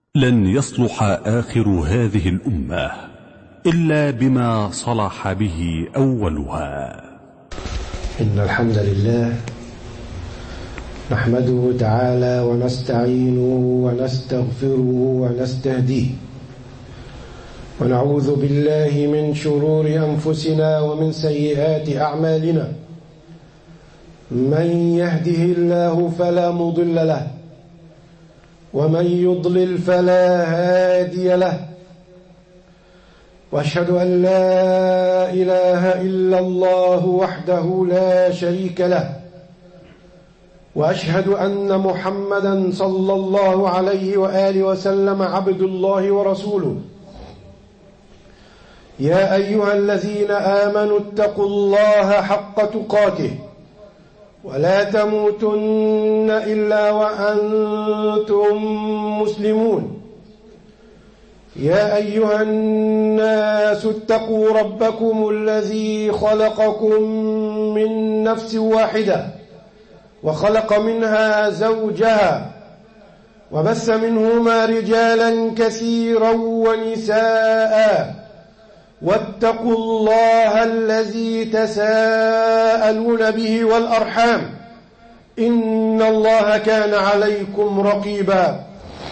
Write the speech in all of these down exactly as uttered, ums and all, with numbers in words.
لن يصلح آخر هذه الأمة إلا بما صلح به أولها. إن الحمد لله نحمده تعالى ونستعينه ونستغفره ونستهديه، ونعوذ بالله من شرور أنفسنا ومن سيئات أعمالنا. من يهده الله فلا مضل له، ومن يضلل فلا هادي له، وأشهد أن لا إله إلا الله وحده لا شريك له، وأشهد أن محمدًا صلى الله عليه وآله وسلم عبد الله ورسوله. يا أيها الذين آمنوا اتقوا الله حق تقاته ولا تموتن إلا وأنتم مسلمون. يا أيها الناس اتقوا ربكم الذي خلقكم من نفس واحدة وخلق منها زوجها وبث منهما رجالا كثيرا ونساء، واتقوا الله الذي تساءلون به والأرحام، إن الله كان عليكم رقيبا.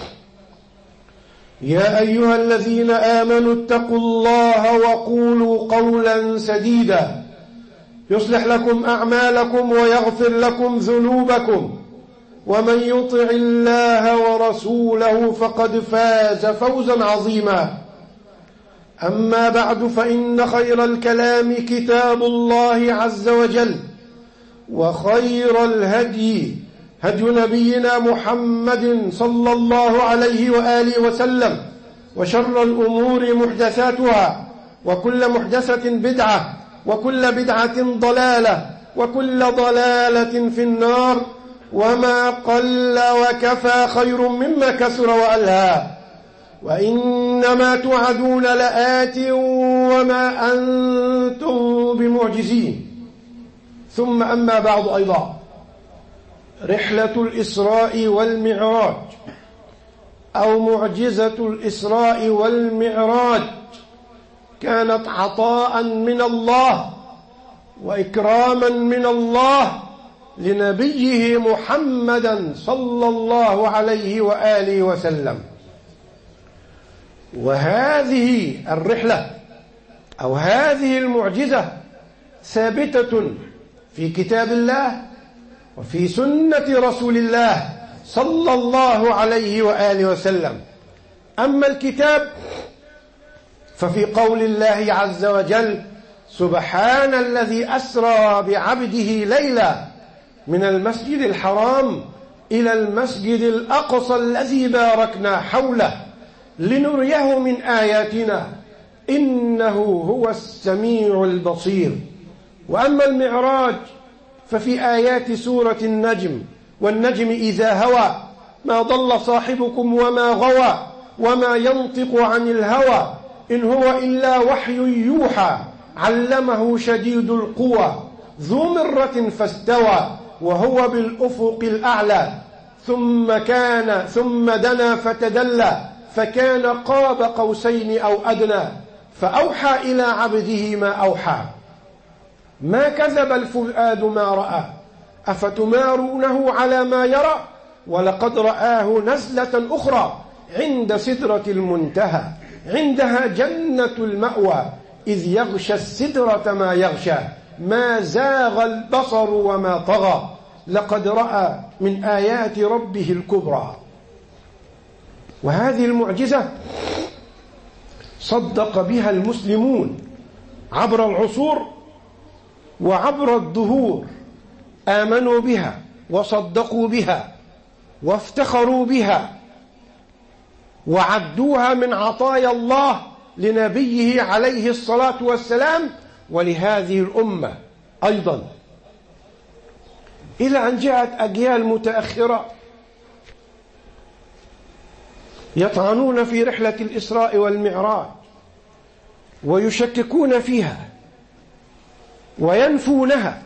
يا أيها الذين آمنوا اتقوا الله وقولوا قولا سديدا يصلح لكم أعمالكم ويغفر لكم ذنوبكم، ومن يطع الله ورسوله فقد فاز فوزا عظيما. أما بعد، فإن خير الكلام كتاب الله عز وجل، وخير الهدي هدي نبينا محمد صلى الله عليه وآله وسلم، وشر الأمور محدثاتها، وكل محدثة بدعة، وكل بدعة ضلالة، وكل ضلالة في النار. وما قل وكفى خير مما كثر وألهى، وإنما توعدون لآت وما أنتم بمعجزين. ثم أما بعد، أيضا رحلة الإسراء والمعراج أو معجزة الإسراء والمعراج كانت عطاء من الله وإكراما من الله لنبيه محمدا صلى الله عليه وآله وسلم. وهذه الرحلة أو هذه المعجزة ثابتة في كتاب الله وفي سنة رسول الله صلى الله عليه وآله وسلم. أما الكتاب ففي قول الله عز وجل: سبحان الذي أسرى بعبده ليلا من المسجد الحرام إلى المسجد الأقصى الذي باركنا حوله لنريه من آياتنا إنه هو السميع البصير. وأما المعراج ففي آيات سورة النجم: والنجم إذا هوى ما ضل صاحبكم وما غوى وما ينطق عن الهوى إن هو إلا وحي يوحى علمه شديد القوى ذو مرة فاستوى وهو بالأفق الأعلى ثم كان ثم دنا فتدلى فكان قاب قوسين أو أدنى فأوحى إلى عبده ما أوحى. ما كذب الفؤاد ما رأى أفتمارونه على ما يرى ولقد رآه نزلة أخرى عند سدرة المنتهى عندها جنة المأوى إذ يغشى السدرة ما يغشى ما زاغ البصر وما طغى لقد رأى من آيات ربه الكبرى. وهذه المعجزة صدق بها المسلمون عبر العصور وعبر الدهور، آمنوا بها وصدقوا بها وافتخروا بها وعدوها من عطايا الله لنبيه عليه الصلاة والسلام ولهذه الأمة أيضا، إلى أن جاءت أجيال متأخرة يطعنون في رحلة الإسراء والمعراج ويشككون فيها وينفونها،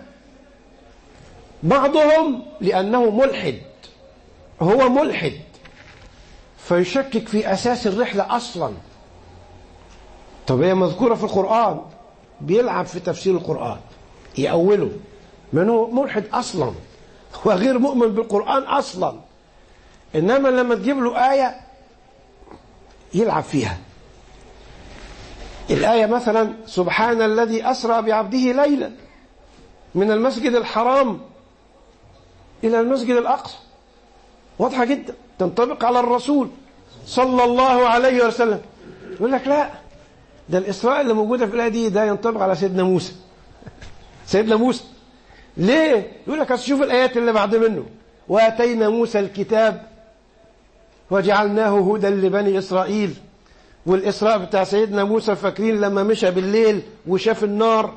بعضهم لأنه ملحد، هو ملحد فيشكك في أساس الرحلة أصلا. طب هي مذكورة في القرآن، بيلعب في تفسير القرآن يأوله، من هو ملحد أصلا وغير مؤمن بالقرآن أصلا، إنما لما تجيب له آية يلعب فيها. الآية مثلا سبحان الذي أسرى بعبده ليلا من المسجد الحرام إلى المسجد الأقصى، واضحة جدا، تنطبق على الرسول صلى الله عليه وسلم. يقول لك لا، ده الإسراء اللي موجودة في الآية دي ده ينطبق على سيدنا موسى. سيدنا موسى ليه؟ يقول لك شوف الآيات اللي بعد منه، وآتينا موسى الكتاب وجعلناه هدى لبني إسرائيل. والإسراء بتاع سيدنا موسى فاكرين لما مشى بالليل وشاف النار؟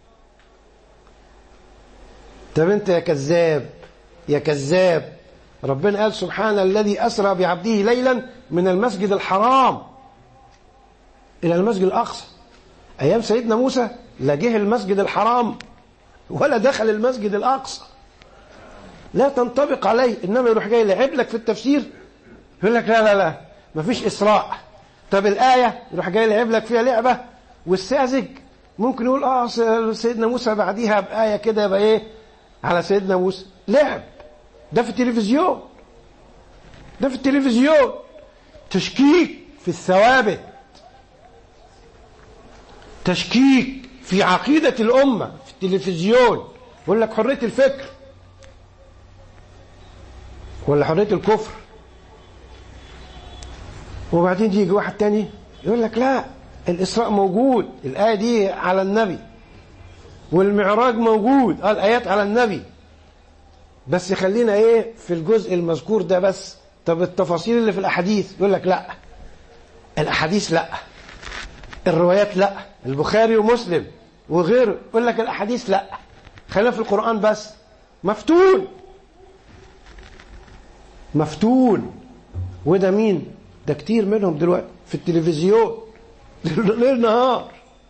طب انت يا كذاب يا كذاب، ربنا قال سبحان الذي أسرى بعبده ليلا من المسجد الحرام إلى المسجد الأقصى. أيام سيدنا موسى لا جه المسجد الحرام ولا دخل المسجد الأقصى، لا تنطبق عليه. إنما يروح جاي لعب لك في التفسير، يقول لك لا لا لا مفيش إسراء. طب الآية يروح جاي لعب لك فيها لعبة، والساذج ممكن يقول اه سيدنا موسى بعديها بآية كده يبقى ايه على سيدنا موسى. لعب، ده في التلفزيون، ده في التلفزيون تشكيك في الثوابت، تشكيك في عقيدة الأمة في التلفزيون. يقول لك حرية الفكر ولا حرية الكفر، وبعدين يجي واحد تاني يقول لك لا الإسراء موجود، الآية دي على النبي، والمعراج موجود، آه الآيات على النبي، بس خلينا ايه في الجزء المذكور ده بس. طب التفاصيل اللي في الأحاديث يقول لك لا، الأحاديث لا، الروايات لا، البخاري ومسلم وغيره يقول لك الأحاديث لا، خلينا في القرآن بس. مفتون مفتون. وده مين؟ ده كتير منهم دلوقتي في التلفزيون ليل نهار.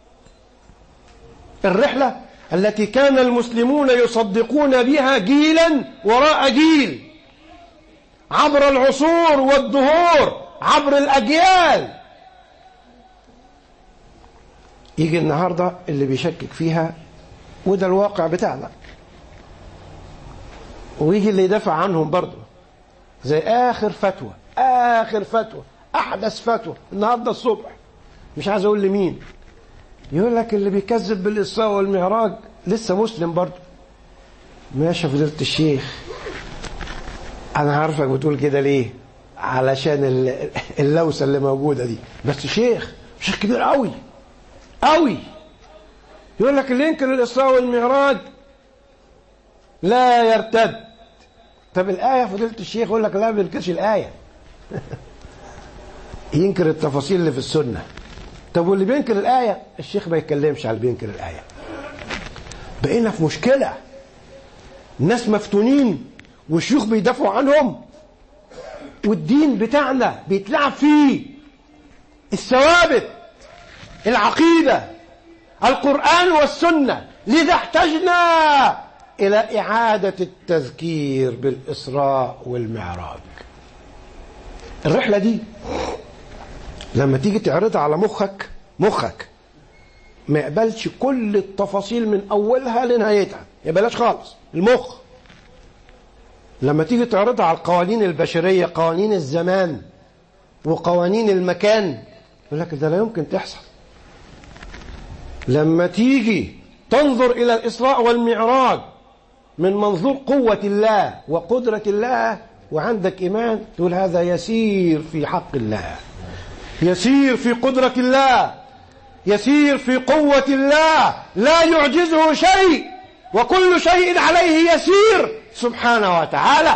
الرحلة التي كان المسلمون يصدقون بها جيلا وراء جيل عبر العصور والدهور عبر الأجيال، يجي النهاردة اللي بيشكك فيها، وده الواقع بتاعنا، ويجي اللي يدافع عنهم برضه، زي آخر فتوى آخر فتوى أحدث فتوى النهاردة الصبح، مش عايز أقول لمين، يقول لك اللي بيكذب بالإسراء والمعراج لسه مسلم برضه. ماشي فضيلة الشيخ، أنا عارفك بتقول كده ليه، علشان اللوسة اللي موجودة دي، بس شيخ شيخ كبير قوي قوي يقول لك اللي ينكر الإسراء والمعراج لا يرتد. طب الآية فضيلة الشيخ يقول لك لا ما بينكرش الآية ينكر التفاصيل اللي في السنة. طب واللي بينكر الآية الشيخ ما يتكلمش على اللي بينكر الآية. بقينا في مشكلة، الناس مفتونين والشيوخ بيدافعوا عنهم، والدين بتاعنا بيتلعب فيه، الثوابت، العقيدة، القرآن والسنة. لذا احتجنا إلى إعادة التذكير بالإسراء والمعراج. الرحلة دي لما تيجي تعرضها على مخك، مخك ما يقبلش كل التفاصيل من أولها لنهايتها، يبلاش خالص. المخ لما تيجي تعرضها على القوانين البشرية، قوانين الزمان وقوانين المكان، يقول لك ده لا يمكن تحصل. لما تيجي تنظر إلى الإسراء والمعراج من منظور قوة الله وقدرة الله وعندك إيمان، تقول هذا يسير في حق الله، يسير في قدرة الله، يسير في قوة الله، لا يعجزه شيء، وكل شيء عليه يسير سبحانه وتعالى.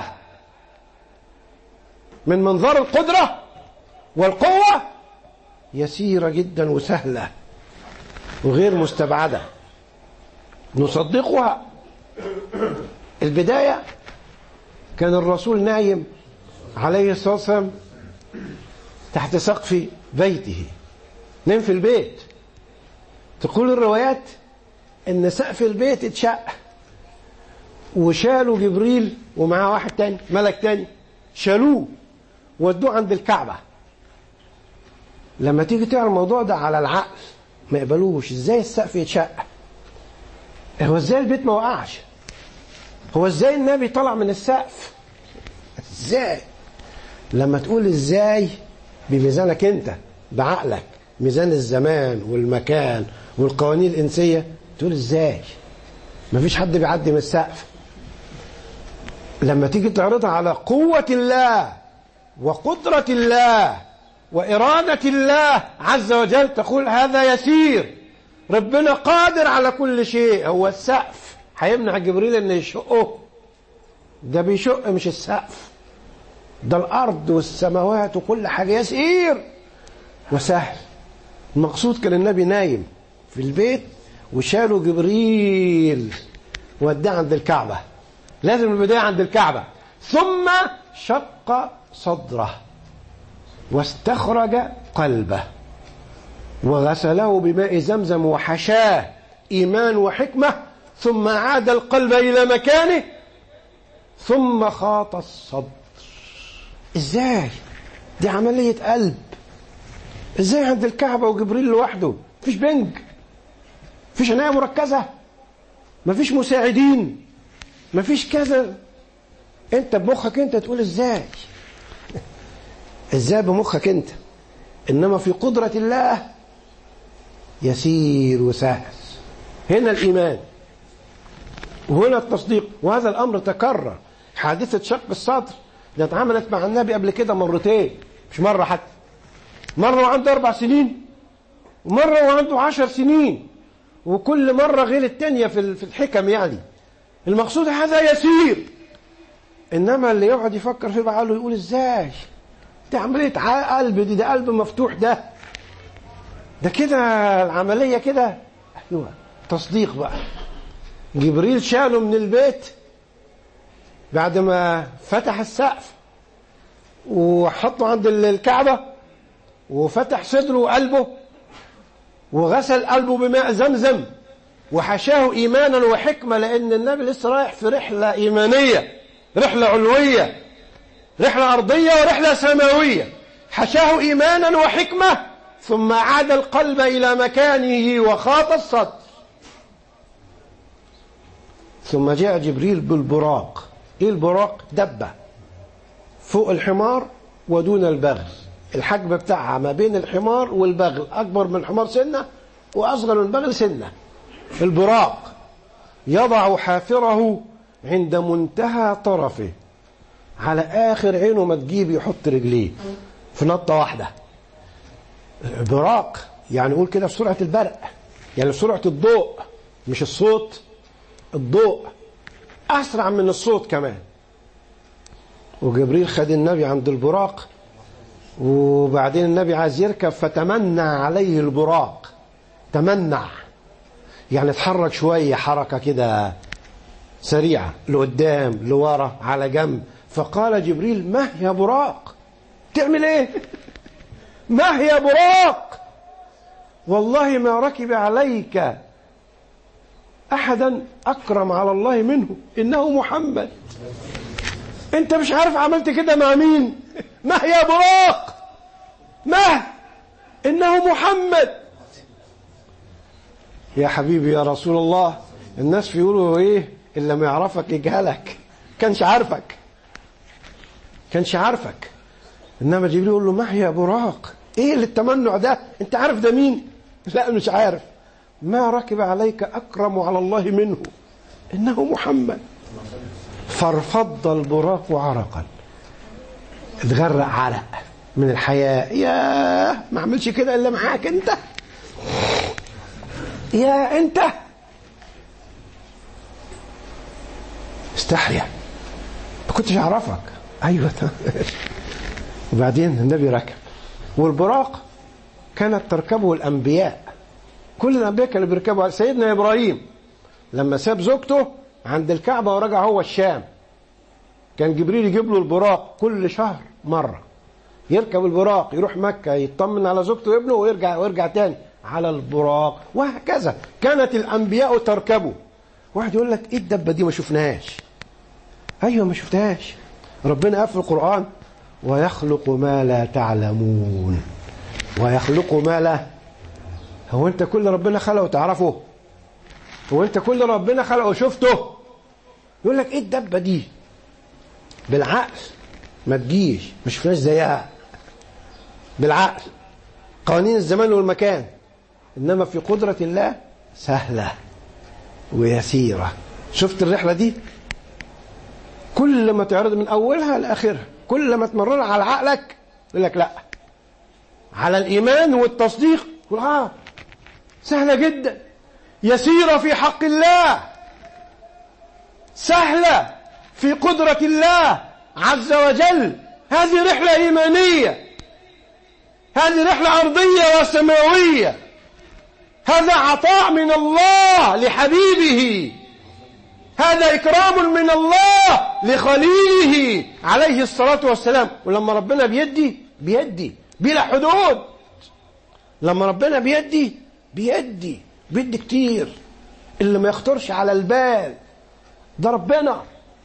من منظر القدرة والقوة يسيرة جدا وسهلة وغير مستبعدة، نصدقها. البداية كان الرسول نايم عليه الصلاة والسلام تحت سقف بيته، نام في البيت. تقول الروايات ان سقف البيت اتشق وشالوا جبريل ومعاه واحد تاني ملك تاني، شالوه ودوه عند الكعبة. لما تيجي تعمل الموضوع ده على العقل ما يقبلوش. ازاي السقف يتشق؟ هو ازاي البيت ما وقعش؟ هو ازاي النبي طلع من السقف؟ ازاي؟ لما تقول ازاي بميزانك انت بعقلك، ميزان الزمان والمكان والقوانين الإنسية، تقول ازاي؟ مفيش حد بيعدي من السقف. لما تيجي تعرضها على قوة الله وقدرة الله وإرادة الله عز وجل تقول هذا يسير. ربنا قادر على كل شيء. هو السقف هيمنع جبريل ان يشقه؟ ده بيشق مش السقف، ده الأرض والسماوات وكل حاجة يسير وسهل. المقصود كان النبي نايم في البيت وشالوا جبريل وداه عند الكعبة. لازم البداية عند الكعبة. ثم شق صدره واستخرج قلبه وغسله بماء زمزم وحشاه إيمان وحكمة، ثم عاد القلب إلى مكانه، ثم خاط الصدر. ازاي؟ دي عملية قلب. ازاي عند الكعبة وجبريل لوحده؟ مفيش بنج، مفيش عناية مركزة، مفيش مساعدين، مفيش كذا. انت بمخك انت تقول ازاي؟ ازاي بمخك انت؟ انما في قدرة الله يسير وسهل. هنا الإيمان وهنا التصديق. وهذا الأمر تكرر. حادثة شق الصدر دي اتعملت مع النبي قبل كده مرتين، مش مرة حتى. مرة وعنده أربع سنين ومرة وعنده عشر سنين، وكل مرة غير التانية في الحكم. يعني المقصود هذا يسير. إنما اللي يقعد يفكر فيه بعقله يقول إزاي؟ دي عملية قلب، دي ده قلب مفتوح، ده ده كده العملية كده. أيوة تصديق بقى. جبريل شاله من البيت بعد ما فتح السقف وحطه عند الكعبة وفتح صدره وقلبه وغسل قلبه بماء زمزم وحشاه إيمانا وحكمة، لأن النبي لسه رايح في رحلة إيمانية، رحلة علوية، رحلة أرضية ورحلة سماوية. حشاه إيمانا وحكمة، ثم عاد القلب إلى مكانه وخاط الصدر. ثم جاء جبريل بالبراق. إيه البراق؟ دبة فوق الحمار ودون البغل. الحجم بتاعها ما بين الحمار والبغل، أكبر من الحمار سنة وأصغر من البغل سنة. البراق يضع حافره عند منتهى طرفه، على آخر عينه ما تجيب يحط رجليه في نطة واحدة. براق يعني قول كده بسرعة البرق، يعني بسرعة الضوء، مش الصوت، الضوء أسرع من الصوت كمان. وجبريل خد النبي عند البراق، وبعدين النبي عايز يركب فتمنع عليه البراق. تمنع يعني اتحرك شوية، حركة كده سريعة لقدام لورا على جنب. فقال جبريل ما يا براق؟ تعمل ايه؟ ما يا براق؟ والله ما ركب عليك أحدا أكرم على الله منه، إنه محمد. أنت مش عارف عملت كده مع مين؟ ما يا براق؟ ما إنه محمد. يا حبيبي يا رسول الله، الناس بيقولوا إيه؟ إلا ما يعرفك يجهلك. كانش عارفك كانش عارفك إنما جبريل يقول له ما يا براق؟ إيه اللي التمنع ده؟ أنت عارف ده مين؟ لا مش عارف. ما ركب عليك أكرم على الله منه، إنه محمد. فارفض البراق عرقا، اتغرق عرق من الحياة. يا ما عملش كده إلا معاك أنت، يا أنت استحيا، ما كنتش أعرفك. أيوة. وبعدين النبي ركب. والبراق كانت تركبه الأنبياء، كل الأنبياء كانوا بيركبوا. سيدنا إبراهيم لما ساب زوجته عند الكعبة ورجع هو الشام، كان جبريل يجيب له البراق كل شهر مرة، يركب البراق يروح مكة يطمن على زوجته وابنه ويرجع ويرجع تاني على البراق، وهكذا كانت الأنبياء تركبه. واحد يقول لك إيه الدبة دي؟ ما شفناهاش. أيوة ما شفتهاش. ربنا قال في القرآن ويخلق ما لا تعلمون. ويخلق ما لا، هو انت كل ربنا خلقه تعرفه؟ هو انت كل ربنا خلقه شفته؟ يقول لك ايه الدبه دي؟ بالعقل ما تجيش، ما شفناش زيها بالعقل، قوانين الزمان والمكان. انما في قدرة الله سهلة ويسيرة. شفت الرحلة دي؟ كل ما تعرض من اولها لاخرها، كل ما تمررها على عقلك يقول لك لا، على الايمان والتصديق يقول اه سهلة جدا، يسيرة في حق الله، سهلة في قدرة الله عز وجل. هذه رحلة إيمانية، هذه رحلة أرضية وسماوية، هذا عطاء من الله لحبيبه، هذا إكرام من الله لخليله عليه الصلاة والسلام. ولما ربنا بيدي بيدي بلا حدود، لما ربنا بيدي بيدي بيدي كتير، اللي ما يخطرش على البال. ده ربنا،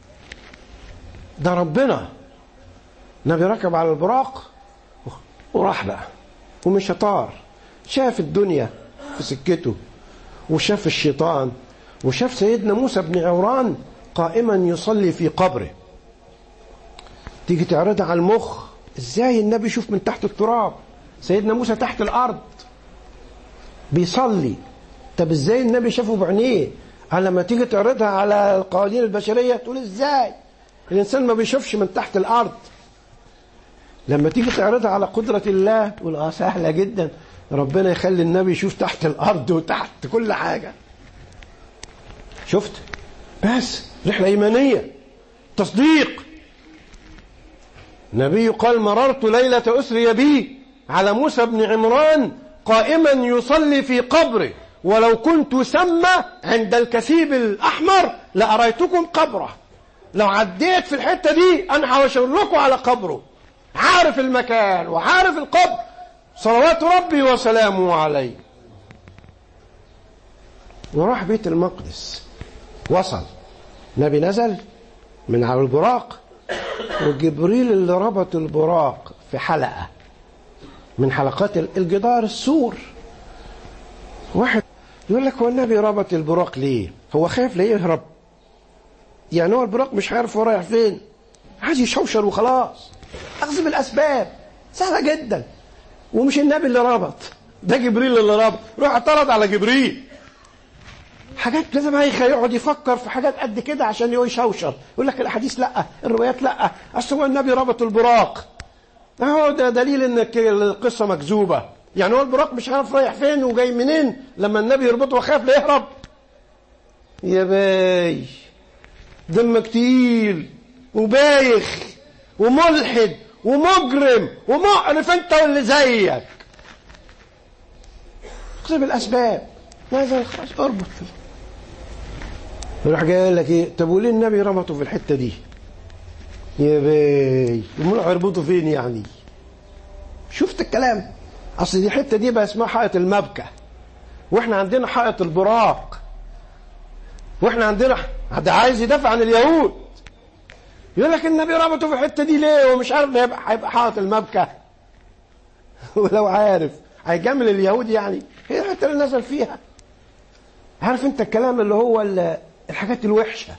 ده ربنا. النبي ركب على البراق وراح بقى، ومش طار، شاف الدنيا في سكته، وشاف الشيطان، وشاف سيدنا موسى بن عمران قائما يصلي في قبره. تيجي تعرضها على المخ، ازاي النبي يشوف من تحت التراب سيدنا موسى تحت الارض بيصلي؟ طب ازاي النبي شافه بعينيه؟ لما تيجي تعرضها على القوانين البشريه تقول ازاي الانسان ما بيشوفش من تحت الارض؟ لما تيجي تعرضها على قدرة الله تقول اه سهلة جدا، ربنا يخلي النبي يشوف تحت الارض وتحت كل حاجة. شفت؟ بس رحلة ايمانية، تصديق. النبي قال مررت ليلة أسري بي على موسى بن عمران قائما يصلي في قبره، ولو كنت سمى عند الكثيب الأحمر لأريتكم قبره. لو عديت في الحتة دي أنا هشاور لكم على قبره، عارف المكان وعارف القبر، صلوات ربي وسلامه عليه. وراح بيت المقدس، وصل النبي نزل من على البراق، وجبريل اللي ربط البراق في حلقة من حلقات الجدار السور. واحد يقول لك هو النبي ربط البراق ليه؟ هو خايف ليه يهرب؟ يعني هو البراق مش عارف هو رايح فين، عايز يشوشر وخلاص. اخذ بالاسباب سهله جدا. ومش النبي اللي ربط، ده جبريل اللي ربط. روح اعترض على جبريل، حاجات لازم يقعد يفكر في حاجات قد كده عشان يشوشر. يقول لك الاحاديث لا، الروايات لا، اصل هو النبي ربط البراق. اهو ده دليل ان القصه مكذوبه. يعني هو البراق مش عارف رايح فين وجاي منين لما النبي يربطه وخاف لا يهرب؟ يا باي دمك تقيل وبايخ وملحد ومجرم ومقرف انت واللي زيك. اقسم الاسباب ماذا خلاص اربط فيه. يروح جاي يقول لك ايه؟ طب وليه النبي ربطه في الحته دي؟ يا باي امال هيربطه فين يعني؟ شفت الكلام؟ اصل دي الحته دي بقى اسمها حائط المبكى، واحنا عندنا حائط البراق، واحنا عندنا ده عايز يدافع عن اليهود. يقول لك النبي ربطه في الحته دي ليه ومش عارف هيبقى هيبقى حائط المبكى. ولو عارف هيجامل اليهود يعني، هي الحته اللي نزل فيها. عارف انت الكلام اللي هو الحاجات الوحشه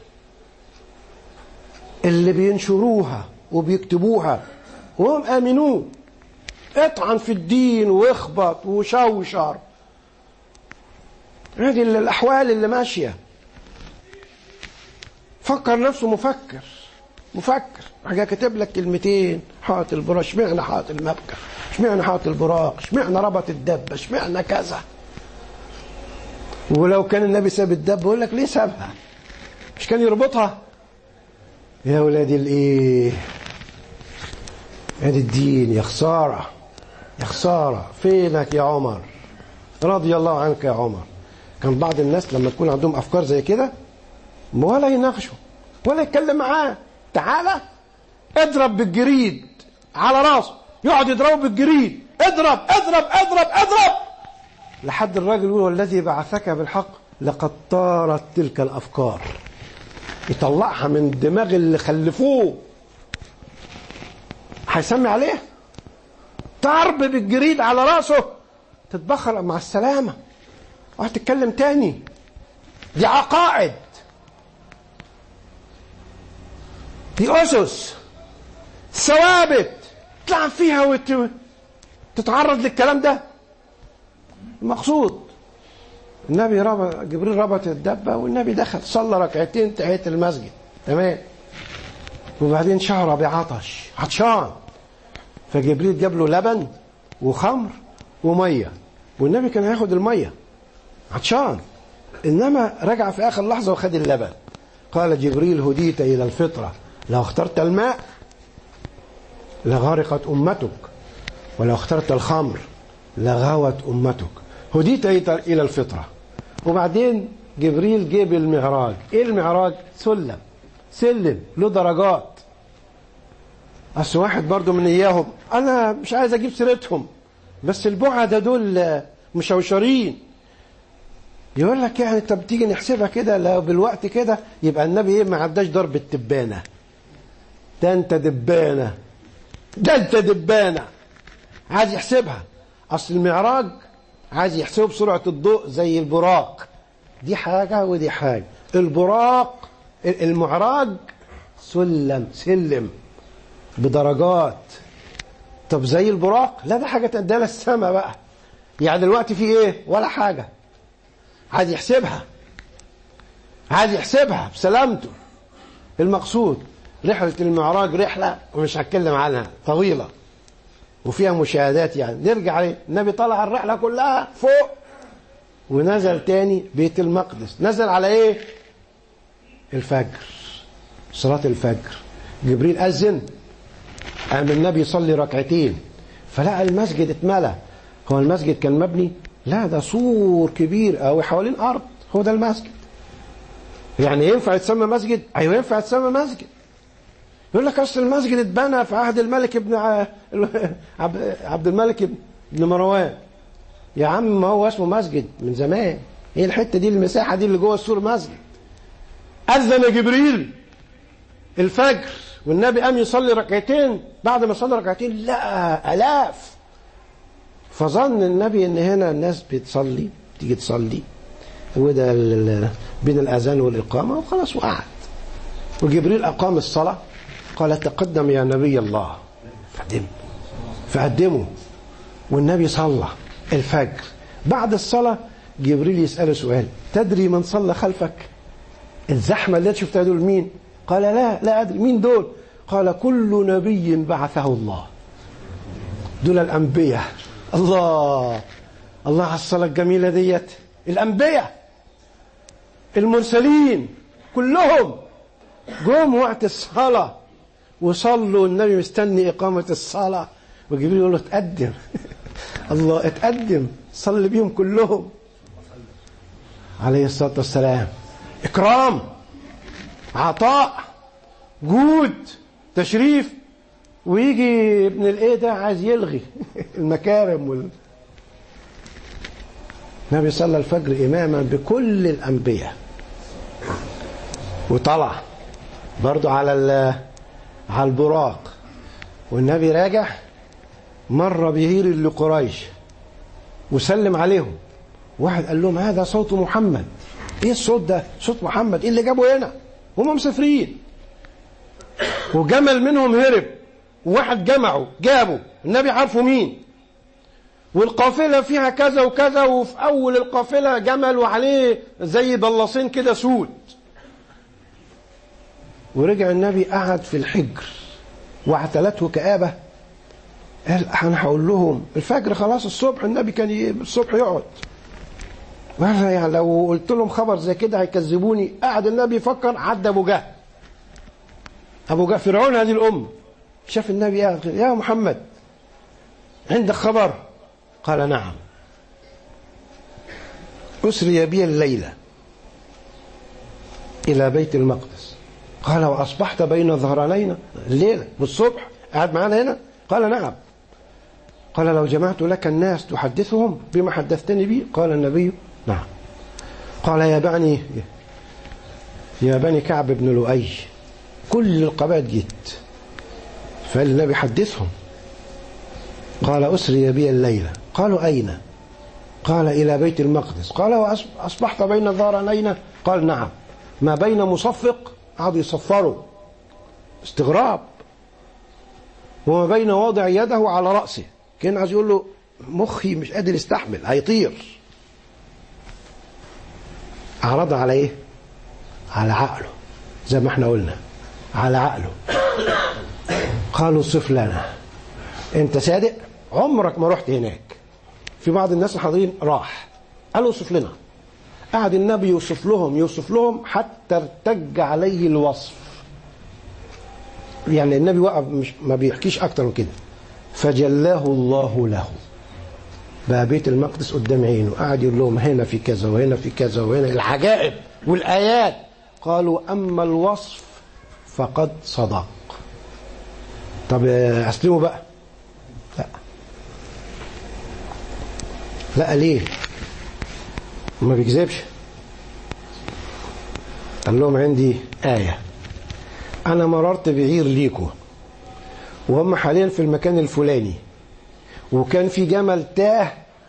اللي بينشروها وبيكتبوها وهم امنون، اطعن في الدين واخبط وشوشر. هذه الاحوال اللي ماشيه. فكر نفسه مفكر مفكر حاجه كاتب لك كلمتين، حائط البراق، اشمعنى حائط المبكى، اشمعنى حائط البراق، اشمعنى ربط الدبه، اشمعنى كذا. ولو كان النبي ساب الدبه يقول لك ليه سابها؟ مش كان يربطها؟ يا ولادي الايه، ادي الدين. يا خساره يا خساره. فينك يا عمر رضي الله عنك يا عمر؟ كان بعض الناس لما تكون عندهم افكار زي كده ولا يناقشوا ولا يتكلم معاه، تعالى اضرب بالجريد على راسه، يقعد يضربه بالجريد، اضرب اضرب اضرب اضرب لحد الراجل يقول والذي بعثك بالحق لقد طارت تلك الافكار. يطلعها من دماغ اللي خلفوه. هيسمي عليه ضرب بالجريد على راسه، تتبخر مع السلامة وهتتكلم تاني. دي عقائد، دي أسس ثوابت تلعب فيها وتتعرض للكلام ده. المقصود النبي ربط، جبريل ربط الدبة والنبي دخل صلى ركعتين تحية المسجد، تمام. وبعدين شعر بعطش، عطشان، فجبريل جاب له لبن وخمر ومية، والنبي كان هياخد المية عطشان، إنما رجع في آخر لحظة وخد اللبن. قال جبريل: هديت إلى الفطرة، لو اخترت الماء لغرقت أمتك، ولو اخترت الخمر لغوت أمتك. هديت إلى الفطرة. وبعدين جبريل جيب المعراج. إيه المعراج؟ سلم، سلم له درجات. أصل واحد برضو من إياهم، أنا مش عايز أجيب سيرتهم، بس البعدة دول مشوشرين، يقول لك يعني طب تيجي نحسبها كده، لو بالوقت كده يبقى النبي ايه ما عداش ضرب التبانة. ده انت دبانة، ده انت دبانة. عايز يحسبها، اصل المعراج عايز يحسبه بسرعة الضوء زي البراق، دي حاجة ودي حاجة. البراق المعراج سلم، سلم بدرجات. طب زي البراق؟ لا ده حاجة تقدم السما بقى. يعني دلوقتي في ايه؟ ولا حاجة. عايز يحسبها، عايز يحسبها بسلامته. المقصود رحلة المعراج رحلة ومش هتكلم عنها، طويلة وفيها مشاهدات. يعني نرجع عليه، النبي طلع الرحلة كلها فوق ونزل تاني بيت المقدس. نزل على ايه؟ الفجر، صلاة الفجر. جبريل أذن، قام النبي يصلي ركعتين، فلقى المسجد اتملى. هو المسجد كان مبني؟ لا، ده سور كبير قوي حوالين أرض، هو ده المسجد. يعني ينفع يتسمى مسجد؟ أيوة ينفع يتسمى مسجد. يقول لك أصل المسجد اتبنى في عهد الملك ابن عبد الملك ابن مروان. يا عم ما هو اسمه مسجد من زمان، هي الحتة دي المساحة دي اللي جوه السور مسجد. أذن جبريل الفجر والنبي قام يصلي ركعتين. بعد ما صلى ركعتين لقى آلاف، فظن النبي ان هنا الناس بتصلي، تيجي تصلي وده بين الأذان والإقامة وخلاص، وقعد. وجبريل أقام الصلاة، قال: تقدم يا نبي الله، فقدم فقدمه. والنبي صلى الفجر. بعد الصلاة جبريل يسأله سؤال: تدري من صلى خلفك؟ الزحمة اللي شفتها دول مين؟ قال: لا لا أدري. مين دول؟ قال: كل نبي بعثه الله، دول الأنبياء. الله الله على الصلاة الجميلة ديت. الأنبياء المرسلين كلهم جم وقت الصلاة وصلوا، النبي مستني إقامة الصلاة، وجبريل يقول له: اتقدم. الله اتقدم، صلي بيهم كلهم عليه الصلاة والسلام. إكرام، عطاء، جود، تشريف. ويجي ابن الايه ده عايز يلغي المكارم وال... النبي صلى الفجر إماما بكل الأنبياء، وطلع برضو على ال... على البراق. والنبي راجع مر بهير لقريش وسلم عليهم. واحد قال لهم: هذا صوت محمد. ايه الصوت ده؟ صوت محمد. ايه اللي جابه هنا؟ هم مسافرين. وجمل منهم هرب، وواحد جمعه جابه، النبي عارفه مين، والقافلة فيها كذا وكذا، وفي أول القافلة جمل وعليه زي ضلصين كده سود. ورجع النبي قعد في الحجر واعتلته كآبة. قال: أنا هقول لهم الفجر خلاص، الصبح النبي كان الصبح يقعد، وانا يعني لو قلت لهم خبر زي كده هيكذبوني. قعد النبي يفكر، عدى أبو جهل، أبو جهل فرعون هذه الأمة، شاف النبي قاعد: يا محمد عندك خبر؟ قال: نعم. أسري بي الليلة إلى بيت المقدس. قال: وأصبحت بين ظهرانينا الليلة والصبح قاعد معنا هنا؟ قال: نعم. قال: لو جمعت لك الناس تحدثهم بما حدثتني به؟ قال النبي: نعم. قال: يا بني يا بني كعب بن لؤي، كل القبائل جيت، فالنبي حدثهم قال أسري بي الليلة. قالوا أين؟ قال إلى بيت المقدس. قال وأصبحت بين ظهرانينا؟ قال نعم. ما بين مصفق، قعدوا يصفروا استغراب، وما بين واضع يده على رأسه، كان عايز يقول له مخي مش قادر يستحمل هيطير. أعرض على إيه؟ على عقله، زي ما احنا قلنا على عقله. قالوا صف لنا، انت صادق؟ عمرك ما رحت هناك. في بعض الناس الحاضرين راح، قالوا صف لنا. قعد النبي يوصف لهم يوصف لهم حتى ارتج عليه الوصف. يعني النبي وقف مش ما بيحكيش اكتر من كده. فجلاه الله له، بقى بيت المقدس قدام عينه، قعد يقول لهم هنا في كذا وهنا في كذا وهنا العجائب والآيات. قالوا أما الوصف فقد صدق. طب أسلموا بقى؟ لا لا ليه؟ ما بيكذبش. قال لهم عندي آية، أنا مررت بعير ليكو وهم حاليا في المكان الفلاني، وكان في جمل تاه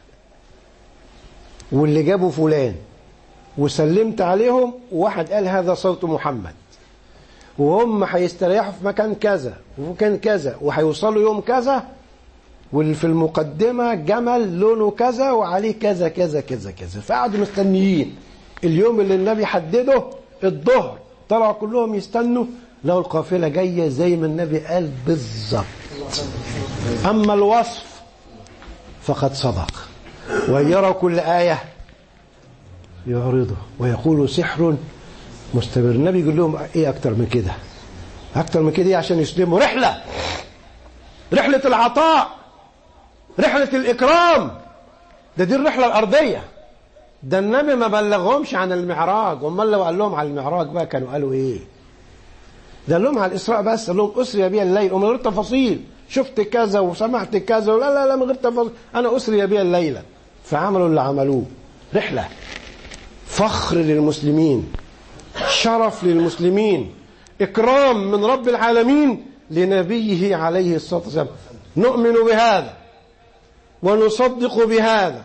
واللي جابوا فلان، وسلمت عليهم وواحد قال هذا صوت محمد، وهم هيستريحوا في مكان كذا ومكان كذا وهيوصلوا يوم كذا، واللي في المقدمة جمل لونه كذا وعليه كذا كذا كذا كذا. فقعدوا مستنيين اليوم اللي النبي حدده الظهر، طلعوا كلهم يستنوا، لو القافلة جاية زي ما النبي قال بالظبط. أما الوصف فقد صدق. ويروا كل آية يعرضوا ويقولوا سحر مستمر. النبي يقول لهم ايه اكتر من كده؟ اكتر من كده عشان يسلموا. رحلة رحلة العطاء، رحلة الإكرام، ده دي الرحلة الأرضية. ده النبي ما بلغهمش عن المعراج، امال لو قال لهم على المعراج بقى كانوا قالوا ايه؟ ده قال لهم على الإسراء بس، قال لهم أسري بي الليل ومن غير تفاصيل، شفت كذا وسمعت كذا، لا لا لا من غير تفاصيل، أنا أسري بي الليلة. فعملوا اللي عملوه. رحلة فخر للمسلمين، شرف للمسلمين، إكرام من رب العالمين لنبيه عليه الصلاة والسلام. نؤمن بهذا ونصدق بهذا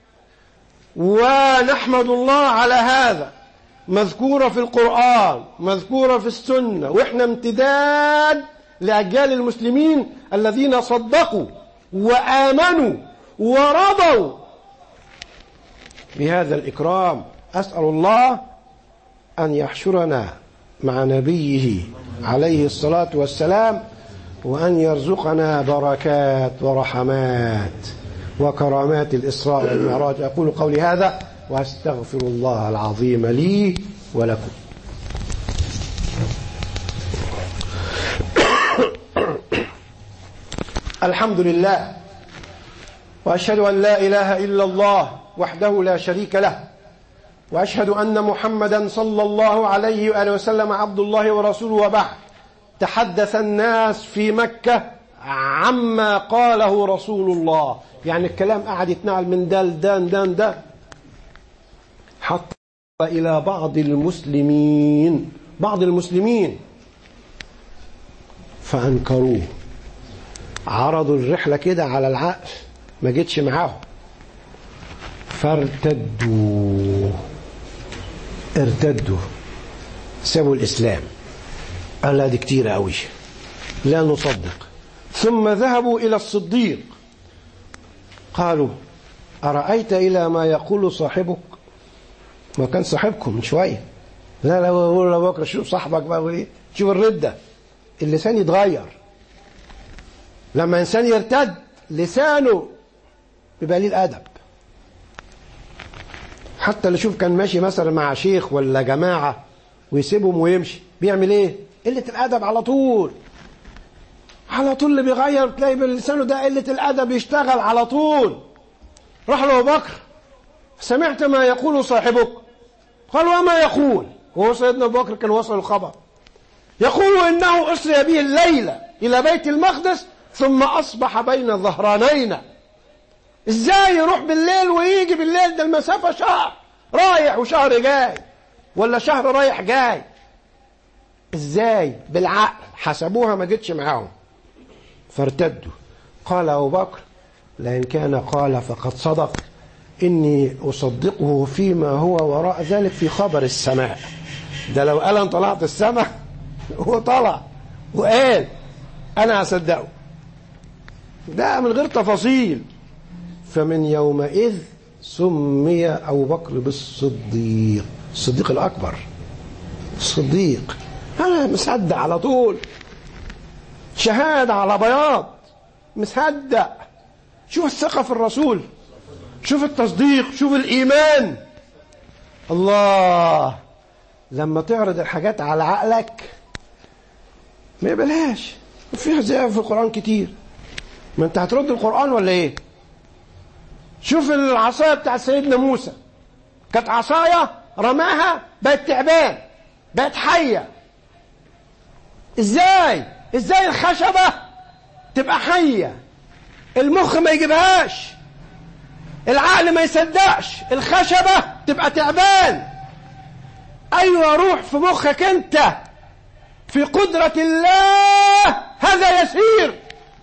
ونحمد الله على هذا، مذكورة في القرآن مذكورة في السنة، وإحنا امتداد لأجيال المسلمين الذين صدقوا وآمنوا ورضوا بهذا الإكرام. أسأل الله أن يحشرنا مع نبيه عليه الصلاة والسلام، وأن يرزقنا بركات ورحمات وكرامات الإسراء والمعراج. أقول قولي هذا وأستغفر الله العظيم لي ولكم. الحمد لله، وأشهد أن لا إله إلا الله وحده لا شريك له، وأشهد أن محمدا صلى الله عليه وآله وسلم عبد الله ورسوله. وبعد، تحدث الناس في مكة عما قاله رسول الله، يعني الكلام قاعد يتنقل من ده لده ده ده، حتى إلى بعض المسلمين بعض المسلمين فأنكروه، عرضوا الرحلة كده على العقل، ما جتش معاهم، فارتدوا ارتدوا سابوا الإسلام. قال لا دي كتير قوي، لا نصدق. ثم ذهبوا إلى الصديق قالوا أرأيت إلى ما يقول صاحبك؟ ما كان صاحبكم من شوية. لا لا ولا بكرة شوف صاحبك بقى ايه، شوف الردة، اللسان يتغير. لما إنسان يرتد لسانه بيبقى ليه الأدب. حتى اللي شوف كان ماشي مثلا مع شيخ ولا جماعة ويسيبهم ويمشي، بيعمل ايه؟ قلة الأدب على طول على طول. اللي بيغير تلاقي بلسانه ده قلة الأدب، يشتغل على طول. راح له أبو بكر، سمعت ما يقول صاحبك؟ قال وما يقول؟ وهو سيدنا أبو بكر كان وصل الخبر، يقول إنه أسري به الليلة إلى بيت المقدس ثم أصبح بين ظهرانينا. إزاي يروح بالليل ويجي بالليل؟ ده المسافة شهر رايح وشهر جاي، ولا شهر رايح جاي. إزاي؟ بالعقل حسبوها، ما جتش معاهم. فارتدوا. قال أبو بكر لئن كان قال فقد صدق، إني أصدقه فيما هو وراء ذلك في خبر السماء. ده لو قال أنا طلعت السماء هو طلع وقال أنا أصدقه، ده من غير تفاصيل. فمن يومئذ سمي أبو بكر بالصديق، الصديق الأكبر، الصديق. أنا مصدق على طول، شهادة على بياض، مصدق. شوف الثقة في الرسول، شوف التصديق، شوف الإيمان. الله لما تعرض الحاجات على عقلك ما يبلاش. وفيها زي في القرآن كتير. ما انت هترد القرآن ولا ايه؟ شوف العصاية بتاع سيدنا موسى، كانت عصاية رماها بقت تعبان، بقت حية. ازاي ازاي الخشبة تبقى حية؟ المخ ما يجيبهاش، العقل ما يصدقش، الخشبة تبقى تعبان. ايوه روح في مخك انت، في قدرة الله هذا يسير.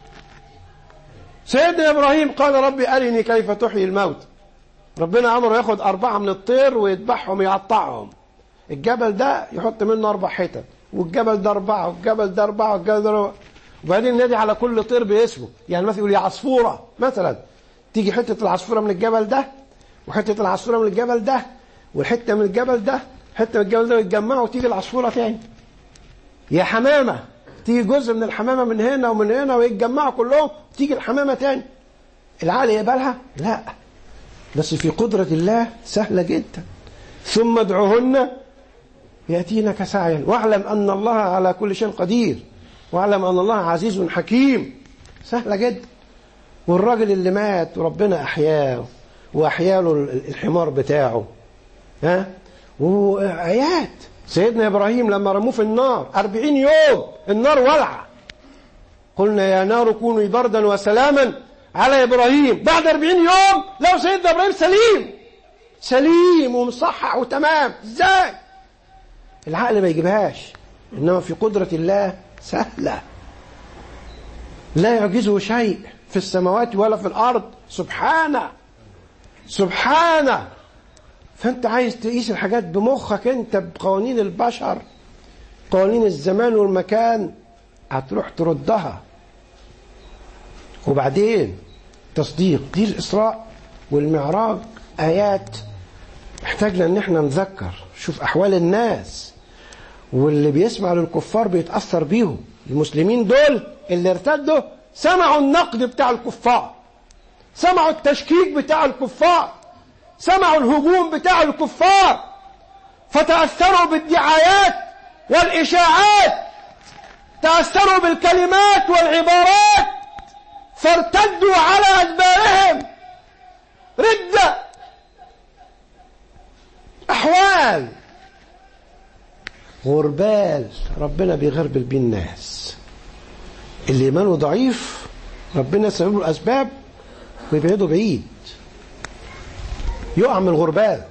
سيدنا إبراهيم قال ربي أرني كيف تحيي الموت. ربنا أمره ياخد أربعة من الطير ويذبحهم يقطعهم. الجبل ده يحط منه أربع حتت، والجبل ده أربعة، والجبل ده أربعة، والجبل ده أربعة. وبعدين نادي على كل طير باسمه. يعني مثلا يقول يا عصفورة مثلا، تيجي حتة العصفورة من الجبل ده، وحتة العصفورة من الجبل ده، والحتة من الجبل ده، حتة من الجبل ده، ويتجمعوا وتيجي العصفورة تاني. يا حمامة، تيجي جزء من الحمامة من هنا ومن هنا ويتجمعوا كلهم، تيجي الحمامة تاني. العقل يقبلها؟ لا، بس في قدرة الله سهلة جدا. ثم ادعوهن يأتينك سعيا واعلم أن الله على كل شيء قدير واعلم أن الله عزيز حكيم. سهلة جدا. والراجل اللي مات وربنا أحياه وأحيا له الحمار بتاعه، ها، وآيات. سيدنا إبراهيم لما رموه في النار أربعين يوم النار ولعة، قلنا يا نار كوني بردا وسلاما على إبراهيم. بعد أربعين يوم لو سيدنا إبراهيم سليم سليم ومصحح وتمام. ازاي؟ العقل ما يجيبهاش، إنما في قدرة الله سهلة، لا يعجزه شيء في السماوات ولا في الأرض. سبحانه سبحانه. فأنت عايز تقيس الحاجات بمخك أنت، بقوانين البشر، قوانين الزمان والمكان، هتروح تردها. وبعدين تصديق. دي الإسراء والمعراج آيات محتاجنا ان احنا نذكر. شوف أحوال الناس، واللي بيسمع للكفار بيتأثر بيهم. المسلمين دول اللي ارتدوا سمعوا النقد بتاع الكفار، سمعوا التشكيك بتاع الكفار، سمعوا الهجوم بتاع الكفار، فتأثروا بالدعايات والإشاعات، تأثروا بالكلمات والعبارات، فارتدوا على أدبارهم. ردة، أحوال، غربال. ربنا بيغربل بيه الناس. اللي إيمانه ضعيف ربنا يسبب له الأسباب ويبعده بعيد، يقع من الغربال.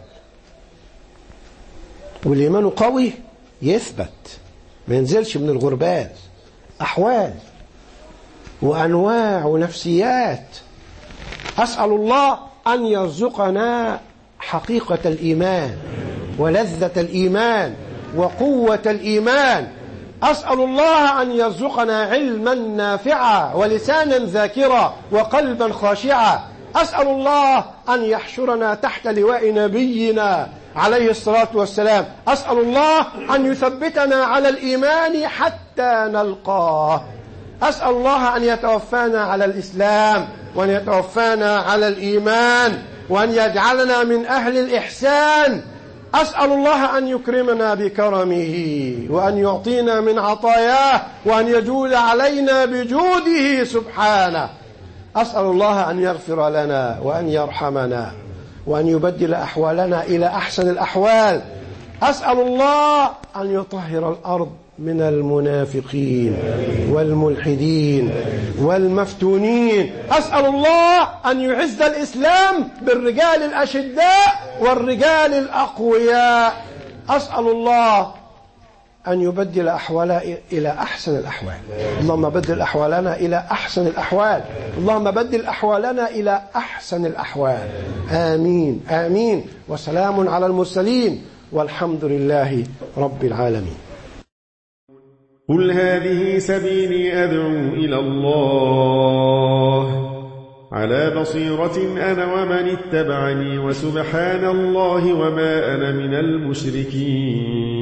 واللي إيمانه قوي يثبت، ما ينزلش من الغربال. أحوال وأنواع ونفسيات. أسأل الله أن يرزقنا حقيقة الإيمان ولذة الإيمان وقوة الإيمان. أسأل الله أن يرزقنا علما نافعا ولسانا ذاكرا وقلبا خاشعا. أسأل الله أن يحشرنا تحت لواء نبينا عليه الصلاة والسلام. أسأل الله أن يثبتنا على الإيمان حتى نلقاه. أسأل الله أن يتوفانا على الإسلام وأن يتوفانا على الإيمان وأن يجعلنا من أهل الإحسان. أسأل الله أن يكرمنا بكرمه وأن يعطينا من عطاياه وأن يجود علينا بجوده سبحانه. أسأل الله أن يغفر لنا وأن يرحمنا وأن يبدل أحوالنا إلى أحسن الأحوال. أسأل الله أن يطهر الأرض من المنافقين والملحدين والمفتونين. أسأل الله أن يعز الإسلام بالرجال الأشداء والرجال الأقوياء. أسأل الله أن يبدل أحوالنا إلى أحسن الأحوال. اللهم بدل أحوالنا إلى أحسن الأحوال. اللهم بدل أحوالنا إلى أحسن الأحوال. آمين آمين. وسلام على المرسلين والحمد لله رب العالمين. قل هذه سبيلي أدعو إلى الله على بصيرة أنا ومن اتبعني وسبحان الله وما أنا من المشركين.